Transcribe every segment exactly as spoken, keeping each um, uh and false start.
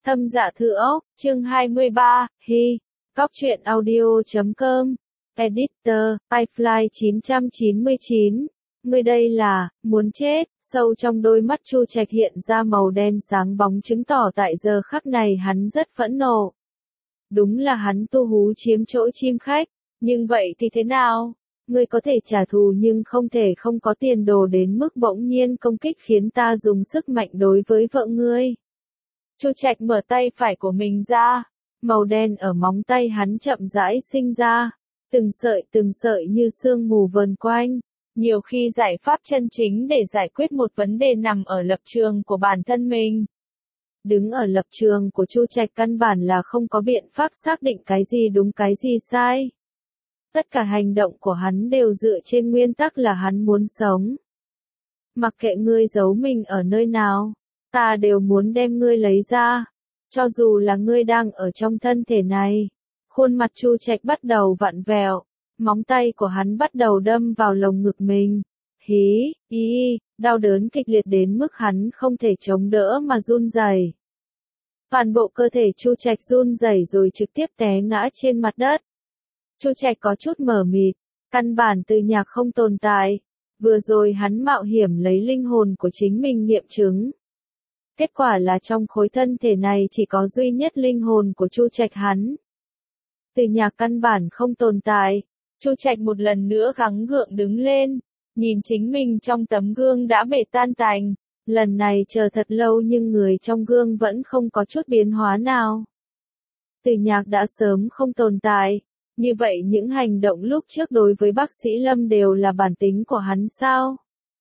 Thâm Dạ Thư Ốc, chương hai mươi ba, Hi, Cóc truyện audio chấm com, Editor, iFly chín trăm chín mươi chín. Ngươi đây là, muốn chết, sâu trong đôi mắt Chu Trạch hiện ra màu đen sáng bóng chứng tỏ tại giờ khắc này hắn rất phẫn nộ. Đúng là hắn tu hú chiếm chỗ chim khách, nhưng vậy thì thế nào? Ngươi có thể trả thù nhưng không thể không có tiền đồ đến mức bỗng nhiên công kích khiến ta dùng sức mạnh đối với vợ ngươi. Chu Trạch mở tay phải của mình ra, màu đen ở móng tay hắn chậm rãi sinh ra, từng sợi từng sợi như sương mù vờn quanh. Nhiều khi giải pháp chân chính để giải quyết một vấn đề nằm ở lập trường của bản thân mình. Đứng ở lập trường của Chu Trạch căn bản là không có biện pháp xác định cái gì đúng cái gì sai. Tất cả hành động của hắn đều dựa trên nguyên tắc là hắn muốn sống. Mặc kệ ngươi giấu mình ở nơi nào, ta đều muốn đem ngươi lấy ra. Cho dù là ngươi đang ở trong thân thể này. Khuôn mặt Chu Trạch bắt đầu vặn vẹo. Móng tay của hắn bắt đầu đâm vào lồng ngực mình. Hí, ý, đau đớn kịch liệt đến mức hắn không thể chống đỡ mà run rẩy. Toàn bộ cơ thể Chu Trạch run rẩy rồi trực tiếp té ngã trên mặt đất. Chu Trạch có chút mờ mịt, căn bản Từ Nhạc không tồn tại. Vừa rồi hắn mạo hiểm lấy linh hồn của chính mình nghiệm chứng. Kết quả là trong khối thân thể này chỉ có duy nhất linh hồn của Chu Trạch hắn. Từ Nhạc căn bản không tồn tại. Chu Trạch một lần nữa gắng gượng đứng lên, nhìn chính mình trong tấm gương đã bể tan tành. Lần này chờ thật lâu nhưng người trong gương vẫn không có chút biến hóa nào. Từ Nhạc đã sớm không tồn tại. Như vậy những hành động lúc trước đối với bác sĩ Lâm đều là bản tính của hắn sao?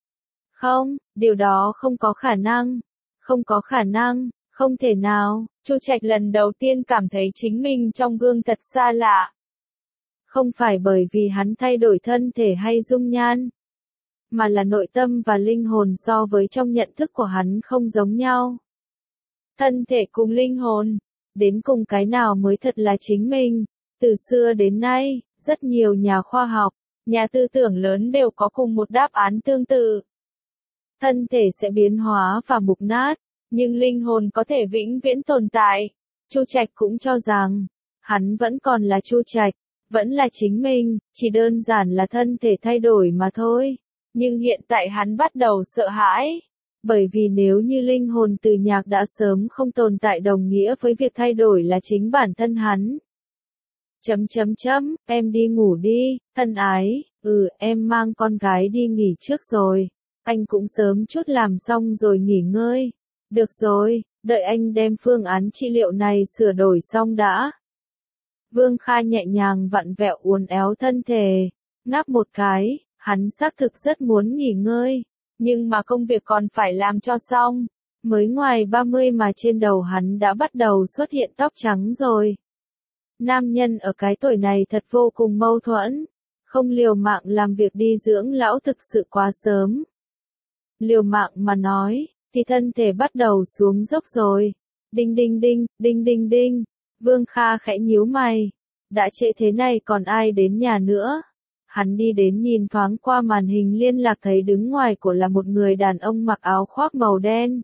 Không, điều đó không có khả năng. Không có khả năng, không thể nào. Chu Trạch lần đầu tiên cảm thấy chính mình trong gương thật xa lạ. Không phải bởi vì hắn thay đổi thân thể hay dung nhan, mà là nội tâm và linh hồn so với trong nhận thức của hắn không giống nhau. Thân thể cùng linh hồn, đến cùng cái nào mới thật là chính mình? Từ xưa đến nay, rất nhiều nhà khoa học, nhà tư tưởng lớn đều có cùng một đáp án tương tự. Thân thể sẽ biến hóa và mục nát, nhưng linh hồn có thể vĩnh viễn tồn tại. Chu Trạch cũng cho rằng, hắn vẫn còn là Chu Trạch, vẫn là chính mình, chỉ đơn giản là thân thể thay đổi mà thôi. Nhưng hiện tại hắn bắt đầu sợ hãi, bởi vì nếu như linh hồn Từ Nhạc đã sớm không tồn tại đồng nghĩa với việc thay đổi là chính bản thân hắn. Chấm chấm chấm, em đi ngủ đi, thân ái, ừ em mang con gái đi nghỉ trước rồi. Anh cũng sớm chút làm xong rồi nghỉ ngơi. Được rồi, đợi anh đem phương án trị liệu này sửa đổi xong đã. Vương Kha nhẹ nhàng vặn vẹo uốn éo thân thể, ngáp một cái, hắn xác thực rất muốn nghỉ ngơi, nhưng mà công việc còn phải làm cho xong. Mới ngoài ba mươi mà trên đầu hắn đã bắt đầu xuất hiện tóc trắng rồi. Nam nhân ở cái tuổi này thật vô cùng mâu thuẫn, không liều mạng làm việc đi dưỡng lão thực sự quá sớm. Liều mạng mà nói, thì thân thể bắt đầu xuống dốc rồi. Đinh đinh đinh, đinh đinh đinh. Vương Kha khẽ nhíu mày. Đã trễ thế này còn ai đến nhà nữa? Hắn đi đến nhìn thoáng qua màn hình liên lạc thấy đứng ngoài của là một người đàn ông mặc áo khoác màu đen.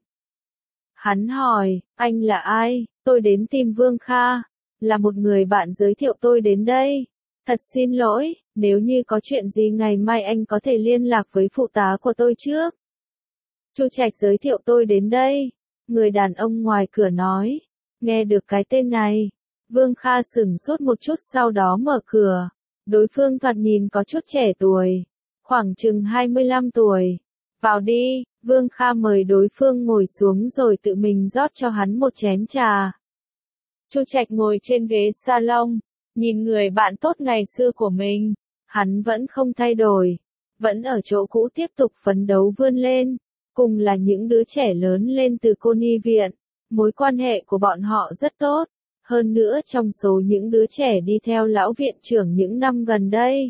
Hắn hỏi, anh là ai? Tôi đến tìm Vương Kha. Là một người bạn giới thiệu tôi đến đây. Thật xin lỗi, nếu như có chuyện gì ngày mai anh có thể liên lạc với phụ tá của tôi trước. Chu Trạch giới thiệu tôi đến đây. Người đàn ông ngoài cửa nói. Nghe được cái tên này, Vương Kha sửng sốt một chút sau đó mở cửa. Đối phương thoạt nhìn có chút trẻ tuổi, khoảng chừng hai mươi lăm tuổi. Vào đi, Vương Kha mời đối phương ngồi xuống rồi tự mình rót cho hắn một chén trà. Chu Trạch ngồi trên ghế salon, nhìn người bạn tốt ngày xưa của mình. Hắn vẫn không thay đổi, vẫn ở chỗ cũ tiếp tục phấn đấu vươn lên, cùng là những đứa trẻ lớn lên từ cô nhi viện. Mối quan hệ của bọn họ rất tốt, hơn nữa trong số những đứa trẻ đi theo lão viện trưởng những năm gần đây.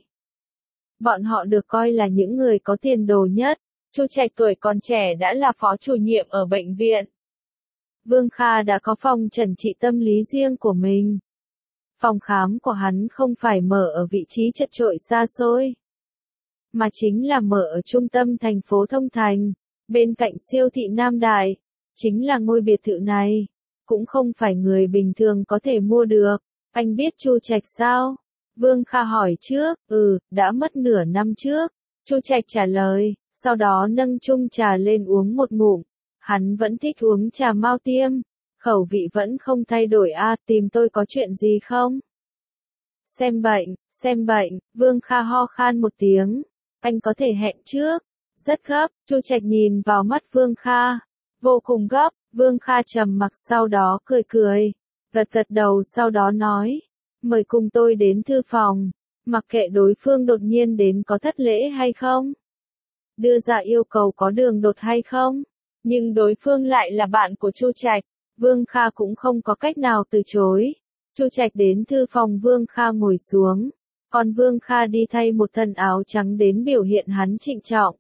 Bọn họ được coi là những người có tiền đồ nhất. Chu Trạch tuổi còn trẻ đã là phó chủ nhiệm ở bệnh viện. Vương Kha đã có phòng chẩn trị tâm lý riêng của mình. Phòng khám của hắn không phải mở ở vị trí chật chội xa xôi, mà chính là mở ở trung tâm thành phố Thông Thành, bên cạnh siêu thị Nam Đại. Chính là ngôi biệt thự này. cũng không phải người bình thường có thể mua được. Anh biết Chu Trạch sao? Vương Kha hỏi trước. Ừ, đã mất nửa năm trước. Chu Trạch trả lời, sau đó nâng chung trà lên uống một ngụm. Hắn vẫn thích uống trà Mao Tiêm. Khẩu vị vẫn không thay đổi a, tìm tôi có chuyện gì không? Xem bệnh, xem bệnh, Vương Kha ho khan một tiếng. Anh có thể hẹn trước. Rất gấp, Chu Trạch nhìn vào mắt Vương Kha. Vô cùng gấp, Vương Kha trầm mặc sau đó cười cười. Gật gật đầu sau đó nói. Mời cùng tôi đến thư phòng. Mặc kệ đối phương đột nhiên đến có thất lễ hay không. Đưa ra yêu cầu có đường đột hay không. Nhưng đối phương lại là bạn của Chu Trạch. Vương Kha cũng không có cách nào từ chối. Chu Trạch đến thư phòng Vương Kha ngồi xuống. Còn Vương Kha đi thay một thân áo trắng đến biểu hiện hắn trịnh trọng.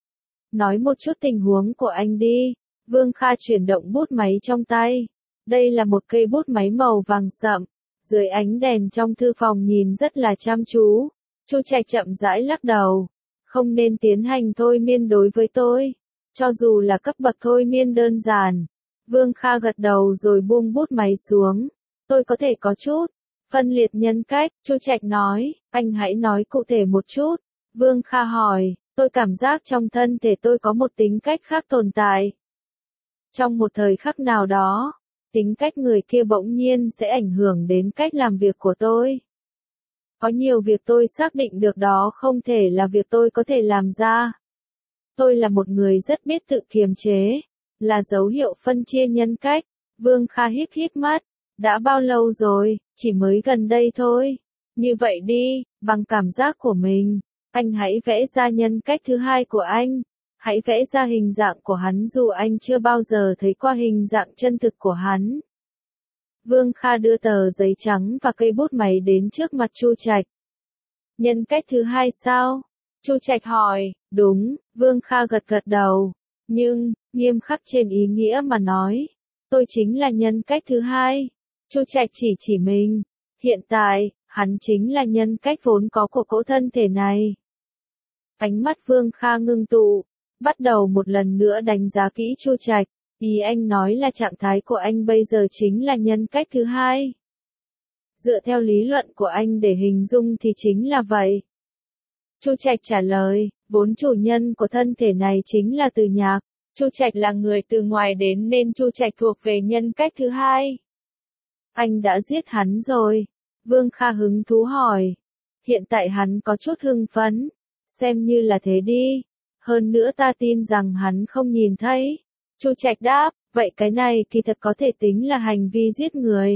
Nói một chút tình huống của anh đi. Vương Kha chuyển động bút máy trong tay. Đây là một cây bút máy màu vàng sậm. Dưới ánh đèn trong thư phòng nhìn rất là chăm chú. Chu Trạch chậm rãi lắc đầu. Không nên tiến hành thôi miên đối với tôi. Cho dù là cấp bậc thôi miên đơn giản. Vương Kha gật đầu rồi buông bút máy xuống. Tôi có thể có chút. Phân liệt nhân cách, Chu Trạch nói. Anh hãy nói cụ thể một chút. Vương Kha hỏi. Tôi cảm giác trong thân thể tôi có một tính cách khác tồn tại. Trong một thời khắc nào đó, tính cách người kia bỗng nhiên sẽ ảnh hưởng đến cách làm việc của tôi. Có nhiều việc tôi xác định được đó không thể là việc tôi có thể làm ra. Tôi là một người rất biết tự kiềm chế, là dấu hiệu phân chia nhân cách. Vương Kha híp híp mắt. Đã bao lâu rồi, chỉ mới gần đây thôi. Như vậy đi, bằng cảm giác của mình, anh hãy vẽ ra nhân cách thứ hai của anh. Hãy vẽ ra hình dạng của hắn dù anh chưa bao giờ thấy qua hình dạng chân thực của hắn. Vương Kha đưa tờ giấy trắng và cây bút máy đến trước mặt Chu Trạch. Nhân cách thứ hai sao? Chu Trạch hỏi. Đúng, Vương Kha gật gật đầu. Nhưng, nghiêm khắc trên ý nghĩa mà nói, tôi chính là nhân cách thứ hai. Chu Trạch chỉ chỉ mình. Hiện tại, hắn chính là nhân cách vốn có của cỗ thân thể này. Ánh mắt Vương Kha ngưng tụ. Bắt đầu một lần nữa đánh giá kỹ Chu Trạch. Ý anh nói là trạng thái của anh bây giờ chính là nhân cách thứ hai. Dựa theo lý luận của anh để hình dung thì chính là vậy. Chu Trạch trả lời, vốn chủ nhân của thân thể này chính là Từ Nhạc. Chu Trạch là người từ ngoài đến nên Chu Trạch thuộc về nhân cách thứ hai. Anh đã giết hắn rồi. Vương Kha hứng thú hỏi. Hiện tại hắn có chút hưng phấn. Xem như là thế đi. Hơn nữa ta tin rằng hắn không nhìn thấy. Chu Trạch đáp, vậy cái này thì thật có thể tính là hành vi giết người.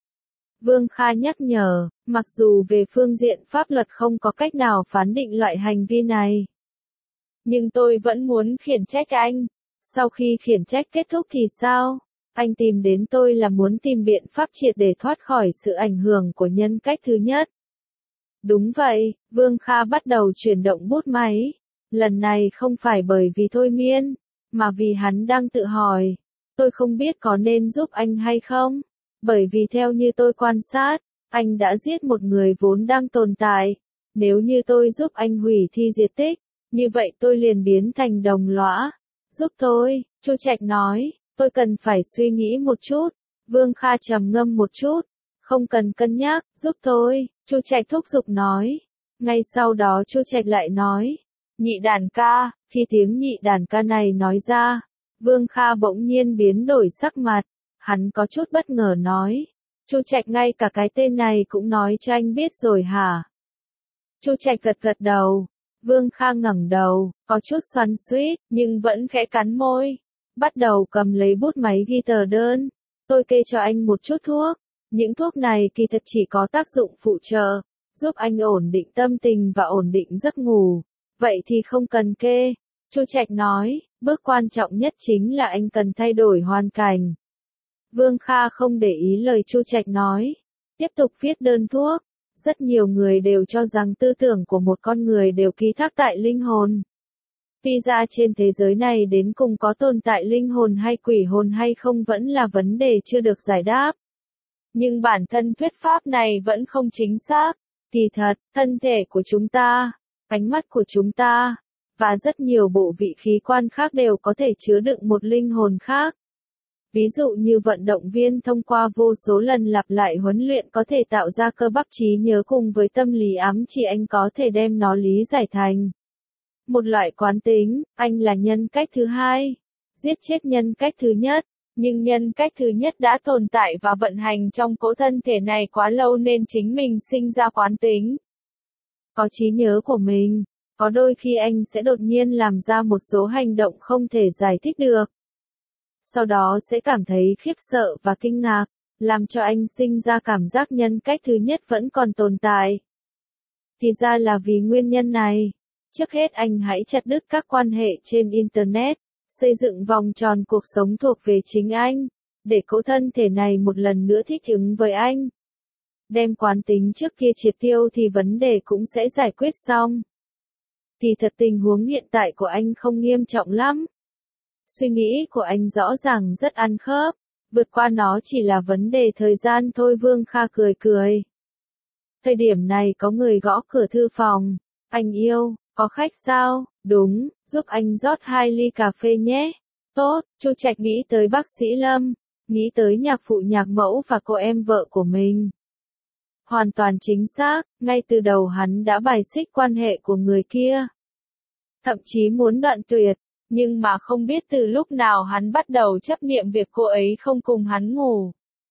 Vương Kha nhắc nhở, mặc dù về phương diện pháp luật không có cách nào phán định loại hành vi này. Nhưng tôi vẫn muốn khiển trách anh. Sau khi khiển trách kết thúc thì sao? Anh tìm đến tôi là muốn tìm biện pháp triệt để thoát khỏi sự ảnh hưởng của nhân cách thứ nhất. Đúng vậy, Vương Kha bắt đầu chuyển động bút máy. Lần này không phải bởi vì thôi miên, mà vì hắn đang tự hỏi, tôi không biết có nên giúp anh hay không, bởi vì theo như tôi quan sát, anh đã giết một người vốn đang tồn tại, nếu như tôi giúp anh hủy thi diệt tích, như vậy tôi liền biến thành đồng lõa. Giúp tôi, Chu Trạch nói, tôi cần phải suy nghĩ một chút. Vương Kha trầm ngâm một chút, không cần cân nhắc, giúp tôi, Chu Trạch thúc giục nói. Ngay sau đó Chu Trạch lại nói, nhị đàn ca, khi tiếng nhị đàn ca này nói ra, Vương Kha bỗng nhiên biến đổi sắc mặt, hắn có chút bất ngờ nói, Chu Trạch ngay cả cái tên này cũng nói cho anh biết rồi hả? Chu Trạch gật gật đầu, Vương Kha ngẩng đầu, có chút xoắn xuýt, nhưng vẫn khẽ cắn môi, bắt đầu cầm lấy bút máy ghi tờ đơn, tôi kê cho anh một chút thuốc, những thuốc này kỳ thật chỉ có tác dụng phụ trợ, giúp anh ổn định tâm tình và ổn định giấc ngủ. Vậy thì không cần kê. Chu Trạch nói, bước quan trọng nhất chính là anh cần thay đổi hoàn cảnh. Vương Kha không để ý lời Chu Trạch nói. Tiếp tục viết đơn thuốc. Rất nhiều người đều cho rằng tư tưởng của một con người đều ký thác tại linh hồn. Vì ra trên thế giới này đến cùng có tồn tại linh hồn hay quỷ hồn hay không vẫn là vấn đề chưa được giải đáp. Nhưng bản thân thuyết pháp này vẫn không chính xác. Kỳ thật, thân thể của chúng ta, ánh mắt của chúng ta, và rất nhiều bộ vị khí quan khác đều có thể chứa đựng một linh hồn khác. Ví dụ như vận động viên thông qua vô số lần lặp lại huấn luyện có thể tạo ra cơ bắp trí nhớ cùng với tâm lý ám chỉ, anh có thể đem nó lý giải thành một loại quán tính. Anh là nhân cách thứ hai, giết chết nhân cách thứ nhất. Nhưng nhân cách thứ nhất đã tồn tại và vận hành trong cỗ thân thể này quá lâu nên chính mình sinh ra quán tính. Có trí nhớ của mình, có đôi khi anh sẽ đột nhiên làm ra một số hành động không thể giải thích được. Sau đó sẽ cảm thấy khiếp sợ và kinh ngạc, làm cho anh sinh ra cảm giác nhân cách thứ nhất vẫn còn tồn tại. Thì ra là vì nguyên nhân này. Trước hết anh hãy chặt đứt các quan hệ trên Internet, xây dựng vòng tròn cuộc sống thuộc về chính anh, để cỗ thân thể này một lần nữa thích ứng với anh. Đem quán tính trước kia triệt tiêu thì vấn đề cũng sẽ giải quyết xong. Thì thật tình huống hiện tại của anh không nghiêm trọng lắm. Suy nghĩ của anh rõ ràng rất ăn khớp, vượt qua nó chỉ là vấn đề thời gian thôi. Vương Kha cười cười. Thời điểm này có người gõ cửa thư phòng. Anh yêu, có khách sao? Đúng, giúp anh rót hai ly cà phê nhé. Tốt, Chu Trạch nghĩ tới bác sĩ Lâm, nghĩ tới nhạc phụ nhạc mẫu và cô em vợ của mình. Hoàn toàn chính xác, ngay từ đầu hắn đã bài xích quan hệ của người kia. Thậm chí muốn đoạn tuyệt, nhưng mà không biết từ lúc nào hắn bắt đầu chấp niệm việc cô ấy không cùng hắn ngủ.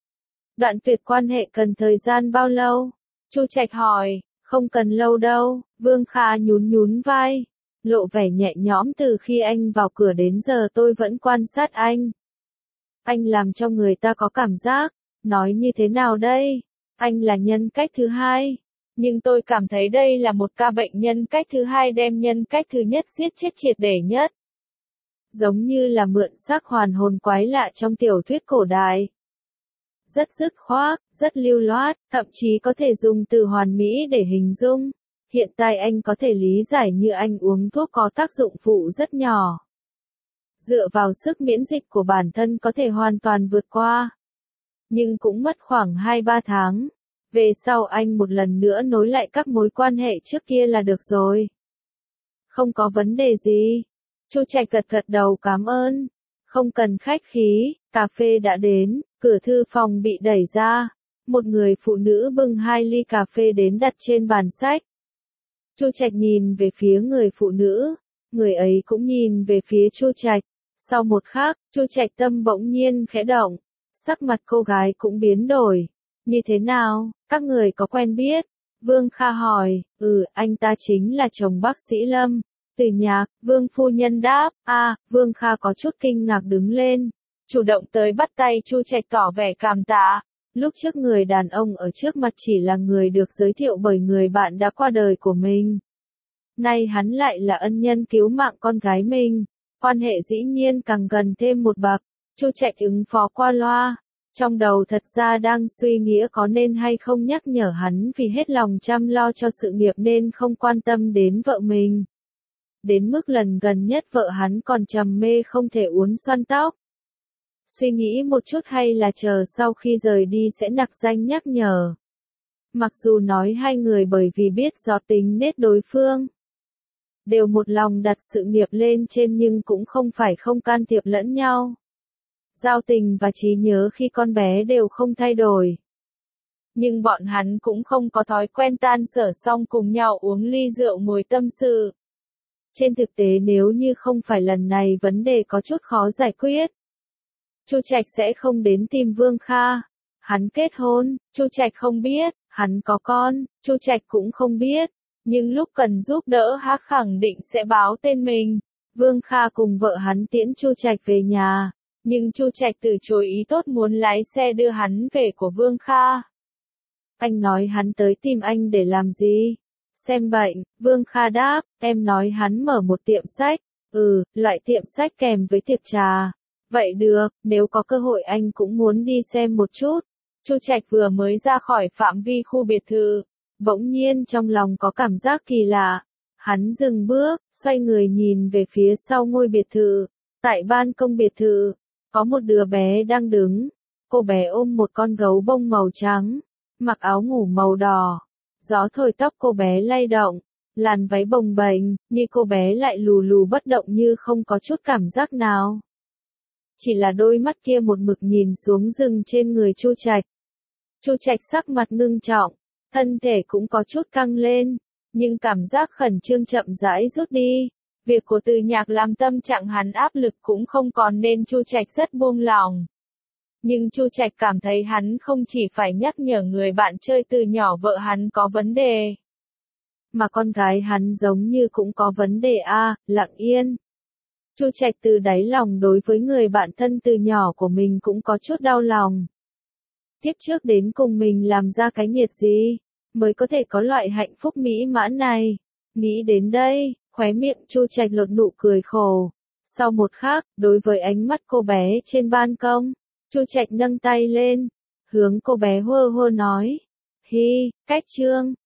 Đoạn tuyệt quan hệ cần thời gian bao lâu? Chu Trạch hỏi. Không cần lâu đâu, Vương Kha nhún nhún vai, lộ vẻ nhẹ nhõm. Từ khi anh vào cửa đến giờ tôi vẫn quan sát anh. Anh làm cho người ta có cảm giác, nói như thế nào đây? Anh là nhân cách thứ hai, nhưng tôi cảm thấy đây là một ca bệnh nhân cách thứ hai đem nhân cách thứ nhất giết chết triệt để nhất. Giống như là mượn xác hoàn hồn quái lạ trong tiểu thuyết cổ đại. Rất dứt khoát, rất lưu loát, thậm chí có thể dùng từ hoàn mỹ để hình dung. Hiện tại anh có thể lý giải như anh uống thuốc có tác dụng phụ rất nhỏ. Dựa vào sức miễn dịch của bản thân có thể hoàn toàn vượt qua. Nhưng cũng mất khoảng hai ba tháng. Về sau anh một lần nữa nối lại các mối quan hệ trước kia là được rồi. Không có vấn đề gì. Chu Trạch gật gật đầu cảm ơn. Không cần khách khí, cà phê đã đến. Cửa thư phòng bị đẩy ra, một người phụ nữ bưng hai ly cà phê đến đặt trên bàn sách. Chu Trạch nhìn về phía người phụ nữ, người ấy cũng nhìn về phía Chu Trạch. Sau một khắc, Chu Trạch tâm bỗng nhiên khẽ động, sắc mặt cô gái cũng biến đổi. Như thế nào, các người có quen biết? Vương Kha hỏi. Ừ, anh ta chính là chồng bác sĩ Lâm. Từ Nhạc, Vương phu nhân đáp. A, à, Vương Kha có chút kinh ngạc đứng lên. Chủ động tới bắt tay Chu Trạch tỏ vẻ cảm tạ. Lúc trước người đàn ông ở trước mặt chỉ là người được giới thiệu bởi người bạn đã qua đời của mình. Nay hắn lại là ân nhân cứu mạng con gái mình. Quan hệ dĩ nhiên càng gần thêm một bậc. Chu Trạch ứng phó qua loa. Trong đầu thật ra đang suy nghĩ có nên hay không nhắc nhở hắn vì hết lòng chăm lo cho sự nghiệp nên không quan tâm đến vợ mình. Đến mức lần gần nhất vợ hắn còn trầm mê không thể uốn xoăn tóc. Suy nghĩ một chút hay là chờ sau khi rời đi sẽ nặc danh nhắc nhở. Mặc dù nói hai người bởi vì biết rõ tính nết đối phương, đều một lòng đặt sự nghiệp lên trên nhưng cũng không phải không can thiệp lẫn nhau. Giao tình và trí nhớ khi con bé đều không thay đổi. Nhưng bọn hắn cũng không có thói quen tan sở xong cùng nhau uống ly rượu ngồi tâm sự. Trên thực tế nếu như không phải lần này vấn đề có chút khó giải quyết, Chu Trạch sẽ không đến tìm Vương Kha. Hắn kết hôn, Chu Trạch không biết, hắn có con, Chu Trạch cũng không biết, nhưng lúc cần giúp đỡ hắn khẳng định sẽ báo tên mình. Vương Kha cùng vợ hắn tiễn Chu Trạch về nhà, nhưng Chu Trạch từ chối ý tốt muốn lái xe đưa hắn về của Vương Kha. Anh nói hắn tới tìm anh để làm gì? Xem bệnh, Vương Kha đáp, em nói hắn mở một tiệm sách. Ừ, loại tiệm sách kèm với tiệc trà. Vậy được, nếu có cơ hội anh cũng muốn đi xem một chút. Chu Trạch vừa mới ra khỏi phạm vi khu biệt thự, bỗng nhiên trong lòng có cảm giác kỳ lạ. Hắn dừng bước, xoay người nhìn về phía sau ngôi biệt thự. Tại ban công biệt thự, có một đứa bé đang đứng. Cô bé ôm một con gấu bông màu trắng, mặc áo ngủ màu đỏ. Gió thổi tóc cô bé lay động, làn váy bồng bềnh, nhưng cô bé lại lù lù bất động như không có chút cảm giác nào. chỉ là đôi mắt kia một mực nhìn xuống rừng trên người Chu Trạch. Chu Trạch sắc mặt ngưng trọng, thân thể cũng có chút căng lên, nhưng cảm giác khẩn trương chậm rãi rút đi. Việc của Từ Nhạc làm tâm trạng hắn áp lực cũng không còn nên Chu Trạch rất buông lòng. Nhưng Chu Trạch cảm thấy hắn không chỉ phải nhắc nhở người bạn chơi từ nhỏ vợ hắn có vấn đề, mà con gái hắn giống như cũng có vấn đề a, à, Lặng Yên. Chu Trạch từ đáy lòng đối với người bạn thân từ nhỏ của mình cũng có chút đau lòng. Tiếp trước đến cùng mình làm ra cái nghiệt gì, mới có thể có loại hạnh phúc mỹ mãn này. Nghĩ đến đây, khóe miệng Chu Trạch lột nụ cười khổ. Sau một khắc, đối với ánh mắt cô bé trên ban công, Chu Trạch nâng tay lên, hướng cô bé hô hô nói. Hi, cách trương,